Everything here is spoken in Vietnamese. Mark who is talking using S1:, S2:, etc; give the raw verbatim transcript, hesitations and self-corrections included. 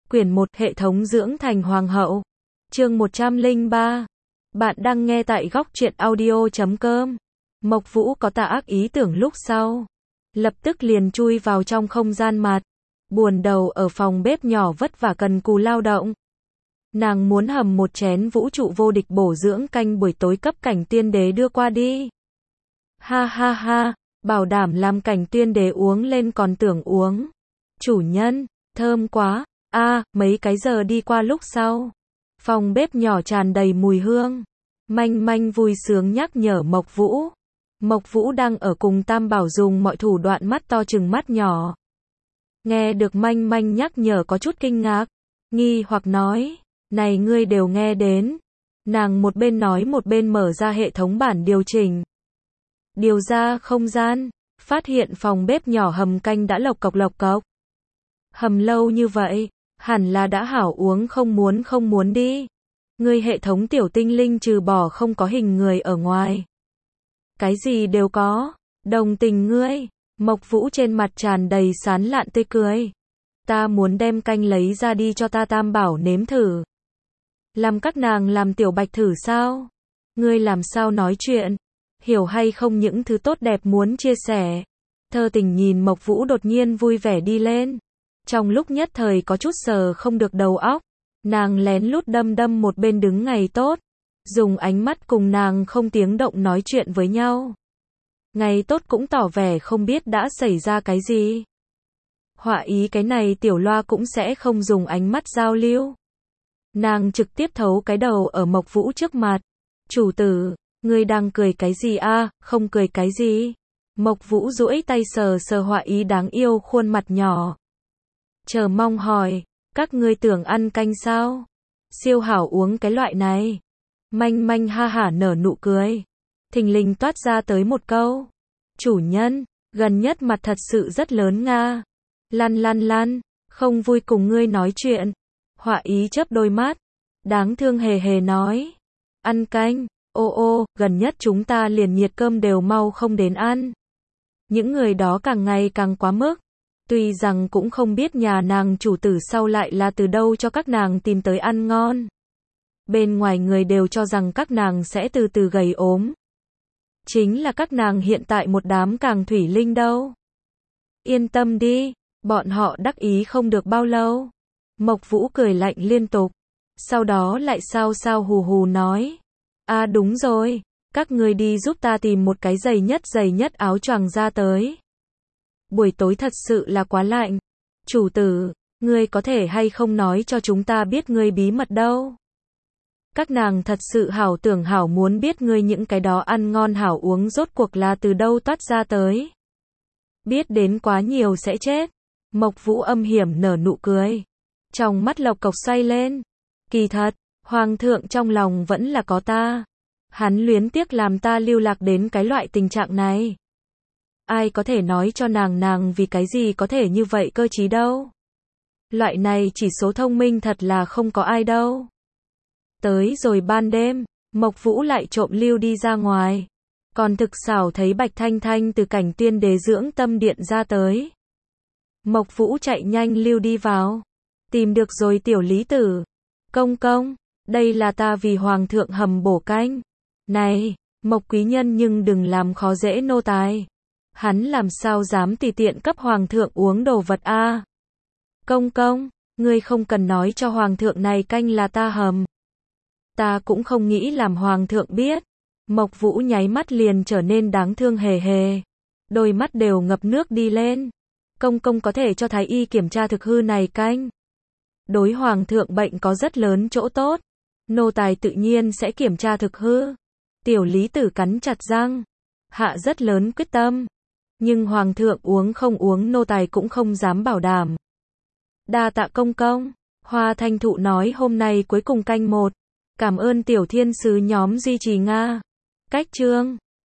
S1: Quyển một Hệ thống dưỡng thành hoàng hậu. Chương một trăm lẻ ba. Bạn đang nghe tại góc truyện audio chấm com. Mộc Vũ có tà ác ý tưởng lúc sau. Lập tức liền chui vào trong không gian mặt. Buồn đầu ở phòng bếp nhỏ vất vả cần cù lao động. Nàng muốn hầm một chén vũ trụ vô địch bổ dưỡng canh buổi tối cấp cảnh tiên đế đưa qua đi. Ha ha ha, bảo đảm làm cảnh tiên đế uống lên còn tưởng uống. Chủ nhân, thơm quá. A, à, mấy cái giờ đi qua lúc sau. Phòng bếp nhỏ tràn đầy mùi hương. Manh manh vui sướng nhắc nhở Mộc Vũ. Mộc Vũ đang ở cùng Tam Bảo dùng mọi thủ đoạn mắt to chừng mắt nhỏ. Nghe được manh manh nhắc nhở có chút kinh ngạc. Nghi hoặc nói, này ngươi đều nghe đến. Nàng một bên nói một bên mở ra hệ thống bản điều chỉnh. Điều ra không gian, phát hiện phòng bếp nhỏ hầm canh đã lộc cộc lộc cộc. Hầm lâu như vậy, hẳn là đã hảo uống không muốn không muốn đi. Ngươi hệ thống tiểu tinh linh trừ bỏ không có hình người ở ngoài. Cái gì đều có, đồng tình ngươi. Mộc Vũ trên mặt tràn đầy sán lạn tươi cười. Ta muốn đem canh lấy ra đi cho ta Tam Bảo nếm thử. Làm các nàng làm tiểu bạch thử sao? Ngươi làm sao nói chuyện? Hiểu hay không những thứ tốt đẹp muốn chia sẻ. Thơ tình nhìn Mộc Vũ đột nhiên vui vẻ đi lên. Trong lúc nhất thời có chút sờ không được đầu óc, nàng lén lút đâm đâm một bên đứng ngày tốt, dùng ánh mắt cùng nàng không tiếng động nói chuyện với nhau. Ngày tốt cũng tỏ vẻ không biết đã xảy ra cái gì. Họa ý cái này tiểu loa cũng sẽ không dùng ánh mắt giao lưu. Nàng trực tiếp thấu cái đầu ở Mộc Vũ trước mặt. Chủ tử, ngươi đang cười cái gì a? À, không cười cái gì? Mộc Vũ duỗi tay sờ sờ họa ý đáng yêu khuôn mặt nhỏ. Chờ mong hỏi, các ngươi tưởng ăn canh sao? Siêu hảo uống cái loại này. Manh manh ha hả nở nụ cười. Thình lình toát ra tới một câu. Chủ nhân, gần nhất mặt thật sự rất lớn nga. Lăn lăn lăn, không vui cùng ngươi nói chuyện. Họa ý chớp đôi mắt. Đáng thương hề hề nói. Ăn canh, ô ô, gần nhất chúng ta liền nhiệt cơm đều mau không đến ăn. Những người đó càng ngày càng quá mức. Tuy rằng cũng không biết nhà nàng chủ tử sau lại là từ đâu cho các nàng tìm tới ăn ngon. Bên ngoài người đều cho rằng các nàng sẽ từ từ gầy ốm. Chính là các nàng hiện tại một đám càng thủy linh đâu. Yên tâm đi, bọn họ đắc ý không được bao lâu. Mộc Vũ cười lạnh liên tục. Sau đó lại sao sao hù hù nói. À đúng rồi, các ngươi đi giúp ta tìm một cái dày nhất dày nhất áo choàng ra tới. Buổi tối thật sự là quá lạnh. Chủ tử, ngươi có thể hay không nói cho chúng ta biết ngươi bí mật đâu. Các nàng thật sự hảo tưởng hảo muốn biết ngươi những cái đó ăn ngon hảo uống rốt cuộc là từ đâu toát ra tới. Biết đến quá nhiều sẽ chết. Mộc Vũ âm hiểm nở nụ cười. Trong mắt lộc cộc xoay lên. Kỳ thật, hoàng thượng trong lòng vẫn là có ta. Hắn luyến tiếc làm ta lưu lạc đến cái loại tình trạng này. Ai có thể nói cho nàng nàng vì cái gì có thể như vậy cơ trí đâu. Loại này chỉ số thông minh thật là không có ai đâu. Tới rồi ban đêm, Mộc Vũ lại trộm lưu đi ra ngoài. Còn thực xảo thấy Bạch Thanh Thanh từ cảnh tiên đế dưỡng tâm điện ra tới. Mộc Vũ chạy nhanh lưu đi vào. Tìm được rồi tiểu lý tử. Công công, đây là ta vì hoàng thượng hầm bổ canh. Này, Mộc quý nhân nhưng đừng làm khó dễ nô tài. Hắn làm sao dám tùy tiện cấp hoàng thượng uống đồ vật a? À? Công công, ngươi không cần nói cho hoàng thượng này canh là ta hầm. Ta cũng không nghĩ làm hoàng thượng biết. Mộc Vũ nháy mắt liền trở nên đáng thương hề hề. Đôi mắt đều ngập nước đi lên. Công công có thể cho thái y kiểm tra thực hư này canh. Đối hoàng thượng bệnh có rất lớn chỗ tốt. Nô tài tự nhiên sẽ kiểm tra thực hư. Tiểu lý tử cắn chặt răng. Hạ rất lớn quyết tâm. Nhưng hoàng thượng uống không uống nô tài cũng không dám bảo đảm. Đa tạ công công. Hoa Thanh Thụ nói hôm nay cuối cùng canh một. Cảm ơn tiểu thiên sứ nhóm duy trì nga. Cách chương.